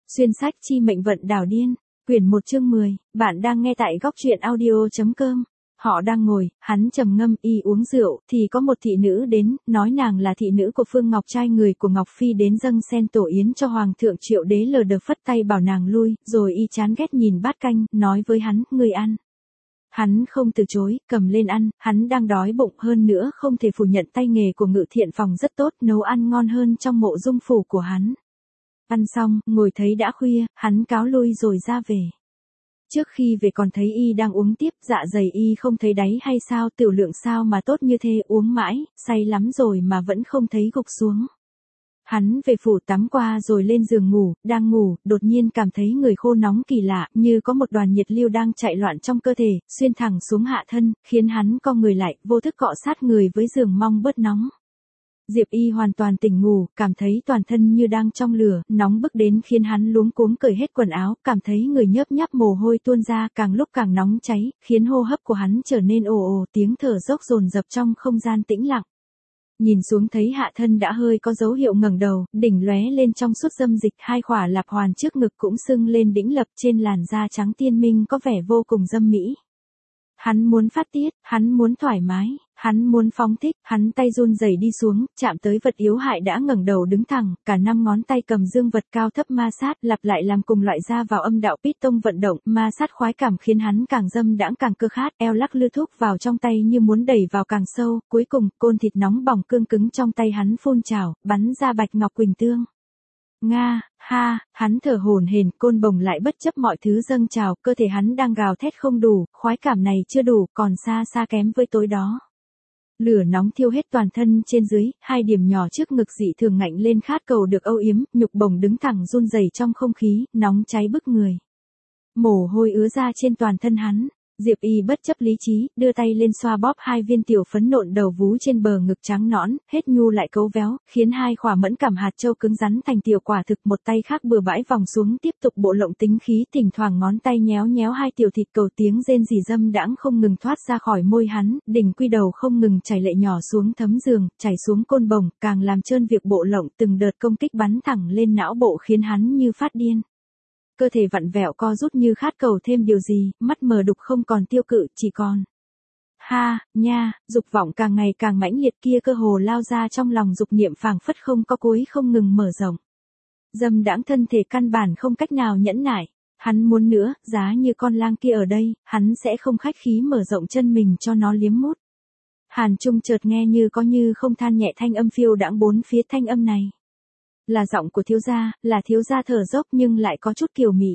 Xuyên sách chi mệnh vận đảo điên, quyển 1 chương 10, bạn đang nghe tại góc truyện audio.com. Họ đang ngồi, hắn trầm ngâm y uống rượu, thì có một thị nữ đến, nói nàng là thị nữ của Phương Ngọc trai người của Ngọc Phi đến dâng sen tổ yến cho Hoàng thượng Triệu Đế lờ đờ phất tay bảo nàng lui, rồi y chán ghét nhìn bát canh, nói với hắn, người ăn. Hắn không từ chối, cầm lên ăn, hắn đang đói bụng hơn nữa không thể phủ nhận tay nghề của Ngự Thiện Phòng rất tốt, nấu ăn ngon hơn trong mộ dung phủ của hắn. Ăn xong, ngồi thấy đã khuya, hắn cáo lui rồi ra về. Trước khi về còn thấy y đang uống tiếp, dạ dày y không thấy đáy hay sao, tiểu lượng sao mà tốt như thế, uống mãi, say lắm rồi mà vẫn không thấy gục xuống. Hắn về phủ tắm qua rồi lên giường ngủ, đang ngủ, đột nhiên cảm thấy người khô nóng kỳ lạ, như có một đoàn nhiệt lưu đang chạy loạn trong cơ thể, xuyên thẳng xuống hạ thân, khiến hắn co người lại, vô thức cọ sát người với giường mong bớt nóng. Diệp Y hoàn toàn tỉnh ngủ, cảm thấy toàn thân như đang trong lửa, nóng bức đến khiến hắn luống cuống cởi hết quần áo, cảm thấy người nhớp nháp mồ hôi tuôn ra, càng lúc càng nóng cháy, khiến hô hấp của hắn trở nên ồ ồ, tiếng thở dốc dồn dập trong không gian tĩnh lặng. Nhìn xuống thấy hạ thân đã hơi có dấu hiệu ngẩng đầu, đỉnh lóe lên trong suốt dâm dịch, hai khỏa lạp hoàn trước ngực cũng sưng lên đĩnh lập, trên làn da trắng tiên minh có vẻ vô cùng dâm mỹ. Hắn muốn phát tiết, hắn muốn thoải mái, hắn muốn phóng thích, hắn tay run rẩy đi xuống, chạm tới vật yếu hại đã ngẩng đầu đứng thẳng, cả 5 ngón tay cầm dương vật cao thấp ma sát, lặp lại làm cùng loại ra vào âm đạo piston vận động, ma sát khoái cảm khiến hắn càng dâm đãng càng cơ khát, eo lắc lư thúc vào trong tay như muốn đẩy vào càng sâu, cuối cùng, côn thịt nóng bỏng cương cứng trong tay hắn phun trào, bắn ra bạch ngọc quỳnh tương. Nga, ha, hắn thở hổn hển, côn bồng lại bất chấp mọi thứ dâng trào, cơ thể hắn đang gào thét không đủ, khoái cảm này chưa đủ, còn xa xa kém với tối đó. Lửa nóng thiêu hết toàn thân trên dưới, hai điểm nhỏ trước ngực dị thường ngạnh lên khát cầu được âu yếm, nhục bồng đứng thẳng run rẩy trong không khí, nóng cháy bức người. Mồ hôi ứa ra trên toàn thân hắn. Diệp Y bất chấp lý trí, đưa tay lên xoa bóp hai viên tiểu phấn nộn đầu vú trên bờ ngực trắng nõn, hết nhu lại cấu véo, khiến hai khỏa mẫn cảm hạt châu cứng rắn thành tiểu quả thực, một tay khác bừa bãi vòng xuống tiếp tục bộ lộng tính khí, thỉnh thoảng ngón tay nhéo nhéo hai tiểu thịt cầu, tiếng rên rỉ dâm đãng không ngừng thoát ra khỏi môi hắn, đỉnh quy đầu không ngừng chảy lệ nhỏ xuống thấm giường, chảy xuống côn bồng, càng làm trơn việc bộ lộng, từng đợt công kích bắn thẳng lên não bộ khiến hắn như phát điên. Cơ thể vặn vẹo co rút như khát cầu thêm điều gì, mắt mờ đục không còn tiêu cự, chỉ còn. Ha, nha, dục vọng càng ngày càng mãnh liệt kia cơ hồ lao ra trong lòng dục niệm phảng phất không có cuối không ngừng mở rộng. Dâm đãng thân thể căn bản không cách nào nhẫn nại. Hắn muốn nữa, giá như con lang kia ở đây, hắn sẽ không khách khí mở rộng chân mình cho nó liếm mút. Hàn Trung chợt nghe như có như không than nhẹ thanh âm phiêu đãng bốn phía, thanh âm này. Là giọng của thiếu gia, là thiếu gia thở dốc nhưng lại có chút kiều mị.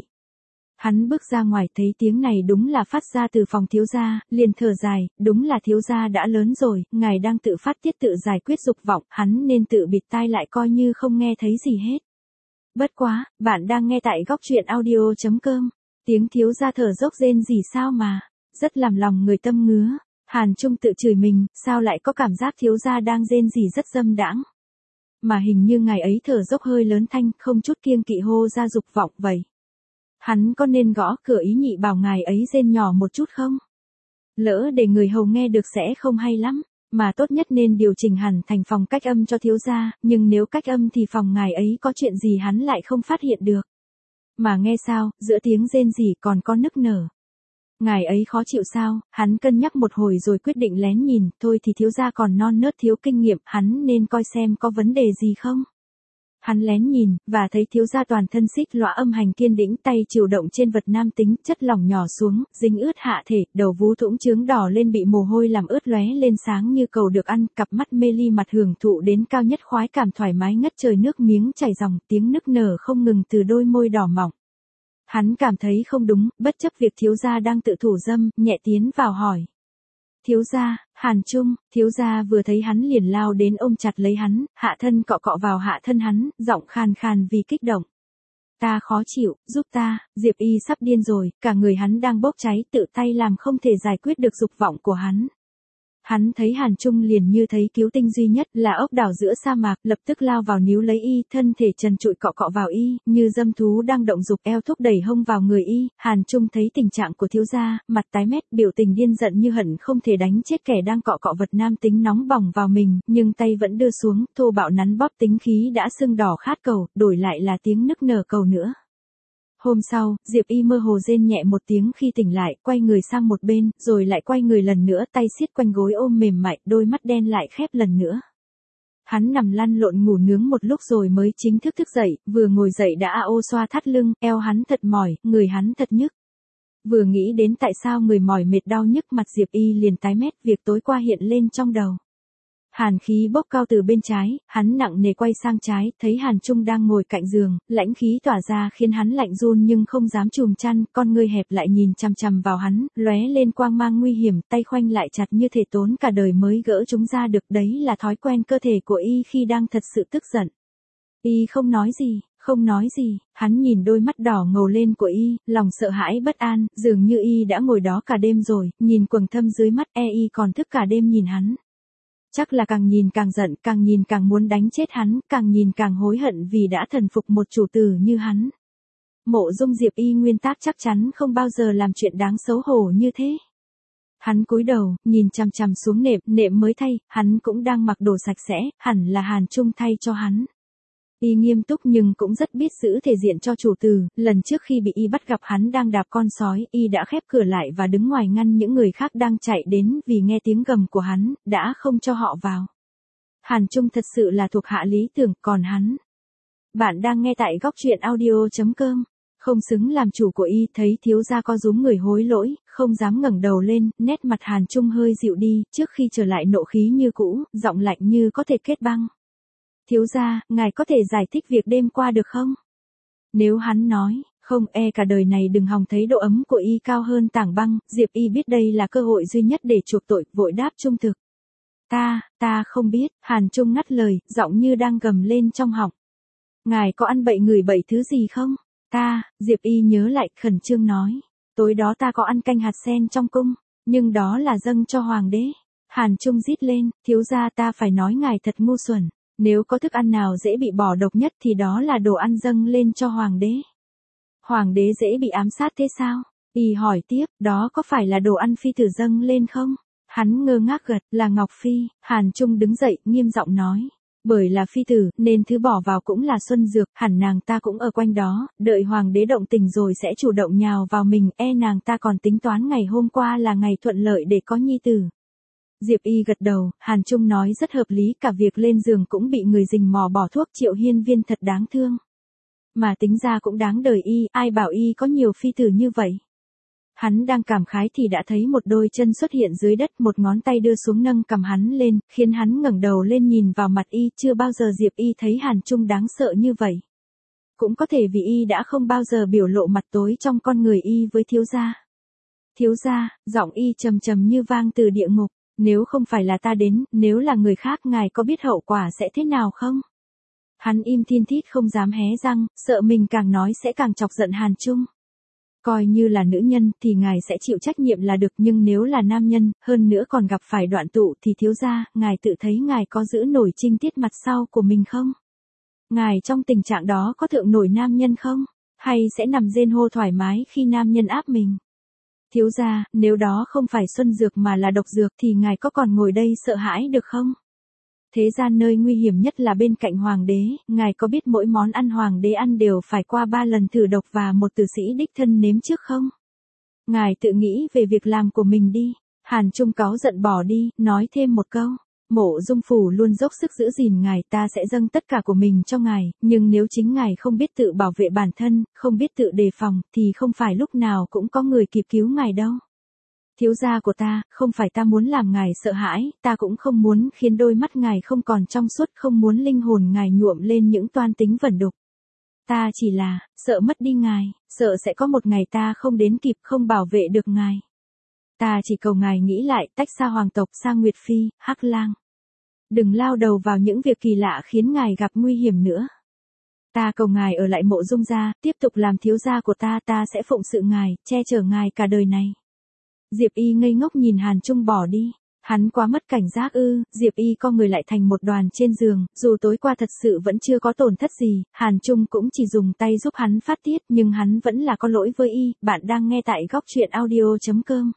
Hắn bước ra ngoài thấy tiếng này đúng là phát ra từ phòng thiếu gia, liền thở dài, đúng là thiếu gia đã lớn rồi, ngài đang tự phát tiết tự giải quyết dục vọng, hắn nên tự bịt tai lại coi như không nghe thấy gì hết. Bất quá, bạn đang nghe tại góc truyện audio.com, tiếng thiếu gia thở dốc rên gì sao mà, rất làm lòng người tâm ngứa. Hàn Trung tự chửi mình, sao lại có cảm giác thiếu gia đang rên gì rất dâm đãng. Mà hình như ngài ấy thở dốc hơi lớn thanh, không chút kiêng kỵ hô ra dục vọng vậy. Hắn có nên gõ cửa ý nhị bảo ngài ấy rên nhỏ một chút không? Lỡ để người hầu nghe được sẽ không hay lắm, mà tốt nhất nên điều chỉnh hẳn thành phòng cách âm cho thiếu gia, nhưng nếu cách âm thì phòng ngài ấy có chuyện gì hắn lại không phát hiện được. Mà nghe sao, giữa tiếng rên rỉ còn có nức nở. Ngài ấy khó chịu sao, hắn cân nhắc một hồi rồi quyết định lén nhìn, thôi thì thiếu gia còn non nớt thiếu kinh nghiệm, hắn nên coi xem có vấn đề gì không. Hắn lén nhìn, và thấy thiếu gia toàn thân xích lõa âm hành kiên đĩnh, tay chịu động trên vật nam tính, chất lỏng nhỏ xuống, dính ướt hạ thể, đầu vú thũng trướng đỏ lên bị mồ hôi làm ướt lóe lên sáng như cầu được ăn, cặp mắt mê ly mặt hưởng thụ đến cao nhất khoái cảm thoải mái ngất trời, nước miếng chảy ròng, tiếng nức nở không ngừng từ đôi môi đỏ mọng. Hắn cảm thấy không đúng, bất chấp việc thiếu gia đang tự thủ dâm, nhẹ tiến vào hỏi. Thiếu gia, Hàn Trung, thiếu gia vừa thấy hắn liền lao đến ôm chặt lấy hắn, hạ thân cọ cọ vào hạ thân hắn, giọng khàn khàn vì kích động. Ta khó chịu, giúp ta, Diệp Y sắp điên rồi, cả người hắn đang bốc cháy, tự tay làm không thể giải quyết được dục vọng của hắn. Hắn thấy Hàn Trung liền như thấy cứu tinh duy nhất, là ốc đảo giữa sa mạc, lập tức lao vào níu lấy y, thân thể trần trụi cọ cọ vào y, như dâm thú đang động dục, eo thúc đẩy hông vào người y. Hàn Trung thấy tình trạng của thiếu gia, mặt tái mét, biểu tình điên giận như hận không thể đánh chết kẻ đang cọ cọ vật nam tính nóng bỏng vào mình, nhưng tay vẫn đưa xuống, thô bạo nắn bóp tính khí đã sưng đỏ khát cầu, đổi lại là tiếng nức nở cầu nữa. Hôm sau, Diệp Y mơ hồ rên nhẹ một tiếng khi tỉnh lại, quay người sang một bên, rồi lại quay người lần nữa, tay siết quanh gối ôm mềm mại, đôi mắt đen lại khép lần nữa. Hắn nằm lăn lộn ngủ nướng một lúc rồi mới chính thức thức dậy, vừa ngồi dậy đã ô xoa thắt lưng, eo hắn thật mỏi, người hắn thật nhức. Vừa nghĩ đến tại sao người mỏi mệt đau nhức, mặt Diệp Y liền tái mét, việc tối qua hiện lên trong đầu. Hàn khí bốc cao từ bên trái, hắn nặng nề quay sang trái, thấy Hàn Trung đang ngồi cạnh giường, lãnh khí tỏa ra khiến hắn lạnh run nhưng không dám chùm chăn, con ngươi hẹp lại nhìn chằm chằm vào hắn, lóe lên quang mang nguy hiểm, tay khoanh lại chặt như thể tốn cả đời mới gỡ chúng ra được, đấy là thói quen cơ thể của y khi đang thật sự tức giận. Y không nói gì, không nói gì, hắn nhìn đôi mắt đỏ ngầu lên của y, lòng sợ hãi bất an, dường như y đã ngồi đó cả đêm rồi, nhìn quầng thâm dưới mắt, y còn thức cả đêm nhìn hắn. Chắc là càng nhìn càng giận, càng nhìn càng muốn đánh chết hắn, càng nhìn càng hối hận vì đã thần phục một chủ tử như hắn. Mộ Dung Diệp Y nguyên tắc chắc chắn không bao giờ làm chuyện đáng xấu hổ như thế. Hắn cúi đầu, nhìn chằm chằm xuống nệm mới thay, hắn cũng đang mặc đồ sạch sẽ, hẳn là Hàn Trung thay cho hắn. Y nghiêm túc nhưng cũng rất biết giữ thể diện cho chủ tử, lần trước khi bị y bắt gặp hắn đang đạp con sói, y đã khép cửa lại và đứng ngoài ngăn những người khác đang chạy đến vì nghe tiếng gầm của hắn, đã không cho họ vào. Hàn Trung thật sự là thuộc hạ lý tưởng, còn hắn. Bạn đang nghe tại góc truyện audio.com. Không xứng làm chủ của y, thấy thiếu gia co rúm người hối lỗi, không dám ngẩng đầu lên, nét mặt Hàn Trung hơi dịu đi, trước khi trở lại nộ khí như cũ, giọng lạnh như có thể kết băng. Thiếu gia, ngài có thể giải thích việc đêm qua được không? Nếu hắn nói, không, cả đời này đừng hòng thấy độ ấm của y cao hơn tảng băng, Diệp Y biết đây là cơ hội duy nhất để chuộc tội, vội đáp trung thực. Ta không biết, Hàn Trung ngắt lời, giọng như đang gầm lên trong họng. Ngài có ăn bậy ngửi bậy thứ gì không? Diệp Y nhớ lại, khẩn trương nói. Tối đó ta có ăn canh hạt sen trong cung, nhưng đó là dâng cho hoàng đế. Hàn Trung rít lên, thiếu gia, ta phải nói ngài thật ngu xuẩn. Nếu có thức ăn nào dễ bị bỏ độc nhất thì đó là đồ ăn dâng lên cho hoàng đế. Hoàng đế dễ bị ám sát thế sao? Y hỏi tiếp, đó có phải là đồ ăn phi tử dâng lên không? Hắn ngơ ngác gật, là Ngọc Phi. Hàn Trung đứng dậy, nghiêm giọng nói. Bởi là phi tử, nên thứ bỏ vào cũng là xuân dược, hẳn nàng ta cũng ở quanh đó, đợi hoàng đế động tình rồi sẽ chủ động nhào vào mình, nàng ta còn tính toán ngày hôm qua là ngày thuận lợi để có nhi tử. Diệp Y gật đầu, Hàn Trung nói rất hợp lý, cả việc lên giường cũng bị người rình mò bỏ thuốc, Triệu Hiên Viên thật đáng thương. Mà tính ra cũng đáng đời y, ai bảo y có nhiều phi tử như vậy. Hắn đang cảm khái thì đã thấy một đôi chân xuất hiện dưới đất, một ngón tay đưa xuống nâng cầm hắn lên, khiến hắn ngẩng đầu lên nhìn vào mặt y, chưa bao giờ Diệp Y thấy Hàn Trung đáng sợ như vậy. Cũng có thể vì y đã không bao giờ biểu lộ mặt tối trong con người y với thiếu gia. Thiếu gia, giọng y trầm trầm như vang từ địa ngục. Nếu không phải là ta đến, nếu là người khác, ngài có biết hậu quả sẽ thế nào không? Hắn im thiên thít không dám hé răng, sợ mình càng nói sẽ càng chọc giận Hàn Trung. Coi như là nữ nhân thì ngài sẽ chịu trách nhiệm là được, nhưng nếu là nam nhân, hơn nữa còn gặp phải đoạn tụ thì thiếu gia, ngài tự thấy ngài có giữ nổi trinh tiết mặt sau của mình không? Ngài trong tình trạng đó có thượng nổi nam nhân không? Hay sẽ nằm rên hô thoải mái khi nam nhân áp mình? Thiếu gia, nếu đó không phải xuân dược mà là độc dược thì ngài có còn ngồi đây sợ hãi được không? Thế gian nơi nguy hiểm nhất là bên cạnh hoàng đế, ngài có biết mỗi món ăn hoàng đế ăn đều phải qua 3 lần thử độc và một tử sĩ đích thân nếm trước không? Ngài tự nghĩ về việc làm của mình đi. Hàn Trung cáu giận bỏ đi, nói thêm một câu. Mộ Dung Phủ luôn dốc sức giữ gìn ngài, ta sẽ dâng tất cả của mình cho ngài, nhưng nếu chính ngài không biết tự bảo vệ bản thân, không biết tự đề phòng, thì không phải lúc nào cũng có người kịp cứu ngài đâu. Thiếu gia của ta, không phải ta muốn làm ngài sợ hãi, ta cũng không muốn khiến đôi mắt ngài không còn trong suốt, không muốn linh hồn ngài nhuộm lên những toan tính vẩn đục. Ta chỉ là, sợ mất đi ngài, sợ sẽ có một ngày ta không đến kịp, không bảo vệ được ngài. Ta chỉ cầu ngài nghĩ lại, tách xa hoàng tộc, xa Nguyệt Phi, Hắc Lang. Đừng lao đầu vào những việc kỳ lạ khiến ngài gặp nguy hiểm nữa. Ta cầu ngài ở lại Mộ Dung gia, tiếp tục làm thiếu gia của ta, ta sẽ phụng sự ngài, che chở ngài cả đời này. Diệp Y ngây ngốc nhìn Hàn Trung bỏ đi. Hắn quá mất cảnh giác ư? Diệp Y co người lại thành một đoàn trên giường, dù tối qua thật sự vẫn chưa có tổn thất gì, Hàn Trung cũng chỉ dùng tay giúp hắn phát tiết, nhưng hắn vẫn là có lỗi với Y. Bạn đang nghe tại góc truyện audio.com.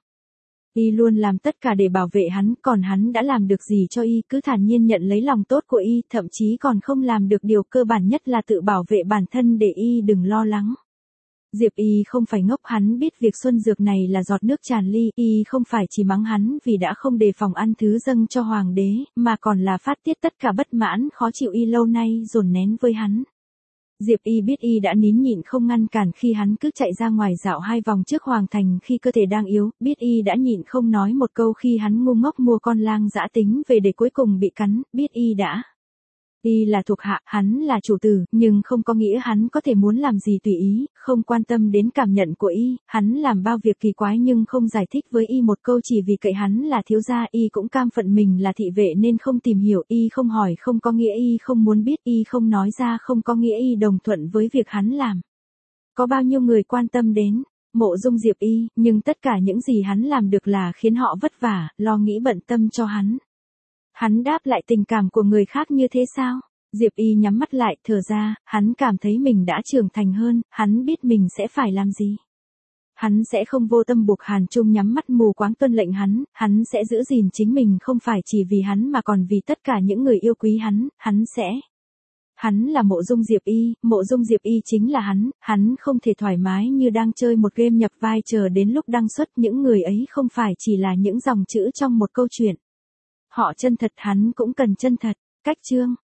Y luôn làm tất cả để bảo vệ hắn, còn hắn đã làm được gì cho Y, cứ thản nhiên nhận lấy lòng tốt của Y, thậm chí còn không làm được điều cơ bản nhất là tự bảo vệ bản thân để Y đừng lo lắng. Diệp Y không phải ngốc, hắn biết việc xuân dược này là giọt nước tràn ly, Y không phải chỉ mắng hắn vì đã không đề phòng ăn thứ dâng cho hoàng đế, mà còn là phát tiết tất cả bất mãn khó chịu Y lâu nay dồn nén với hắn. Diệp Y biết Y đã nín nhịn không ngăn cản khi hắn cứ chạy ra ngoài dạo 2 vòng trước hoàng thành khi cơ thể đang yếu, biết Y đã nhịn không nói một câu khi hắn ngu ngốc mua con lang dã tính về để cuối cùng bị cắn, biết Y đã. Y là thuộc hạ, hắn là chủ tử, nhưng không có nghĩa hắn có thể muốn làm gì tùy ý, không quan tâm đến cảm nhận của Y, hắn làm bao việc kỳ quái nhưng không giải thích với Y một câu chỉ vì cậy hắn là thiếu gia. Y cũng cam phận mình là thị vệ nên không tìm hiểu, Y không hỏi không có nghĩa Y không muốn biết, Y không nói ra không có nghĩa Y đồng thuận với việc hắn làm. Có bao nhiêu người quan tâm đến Mộ Dung Diệp Y, nhưng tất cả những gì hắn làm được là khiến họ vất vả, lo nghĩ bận tâm cho hắn. Hắn đáp lại tình cảm của người khác như thế sao? Diệp Y nhắm mắt lại, thở ra, hắn cảm thấy mình đã trưởng thành hơn, hắn biết mình sẽ phải làm gì. Hắn sẽ không vô tâm buộc Hàn Trung nhắm mắt mù quáng tuân lệnh hắn sẽ giữ gìn chính mình không phải chỉ vì hắn mà còn vì tất cả những người yêu quý hắn sẽ. Hắn là Mộ Dung Diệp Y, Mộ Dung Diệp Y chính là hắn không thể thoải mái như đang chơi một game nhập vai chờ đến lúc đăng xuất, những người ấy không phải chỉ là những dòng chữ trong một câu chuyện. Họ chân thật, hắn cũng cần chân thật. Cách chương